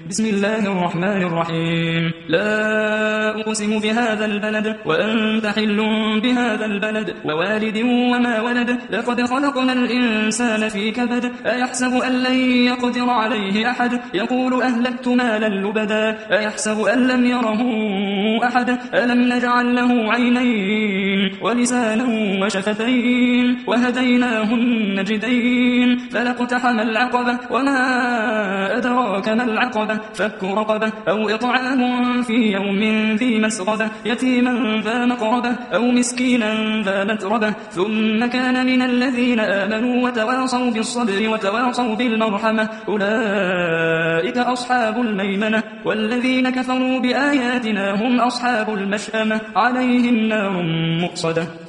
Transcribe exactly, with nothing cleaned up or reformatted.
بسم الله الرحمن الرحيم لا أقسم بهذا البلد وأنت حل بهذا البلد ووالد وما ولد لقد خلقنا الإنسان في كبد أيحسب أن لن يقدر عليه أحد يقول أهلكت مالا لبدا أيحسب أن لم يره أحد ألم نجعل له عينين ولسانا وشفتين وهديناه النجدين فلاقتحم العقبة وما أدراك ما العقبة فك رقبة أو إطعام في يوم ذي مسغبة يتيما ذا مقربة أو مسكينا ذا متربة ثم كان من الذين آمنوا وتواصوا بالصبر وتواصوا بالمرحمة أولئك أصحاب الميمنة والذين كفروا بآياتنا هم أصحاب المشأمة عليهم نار مؤصدة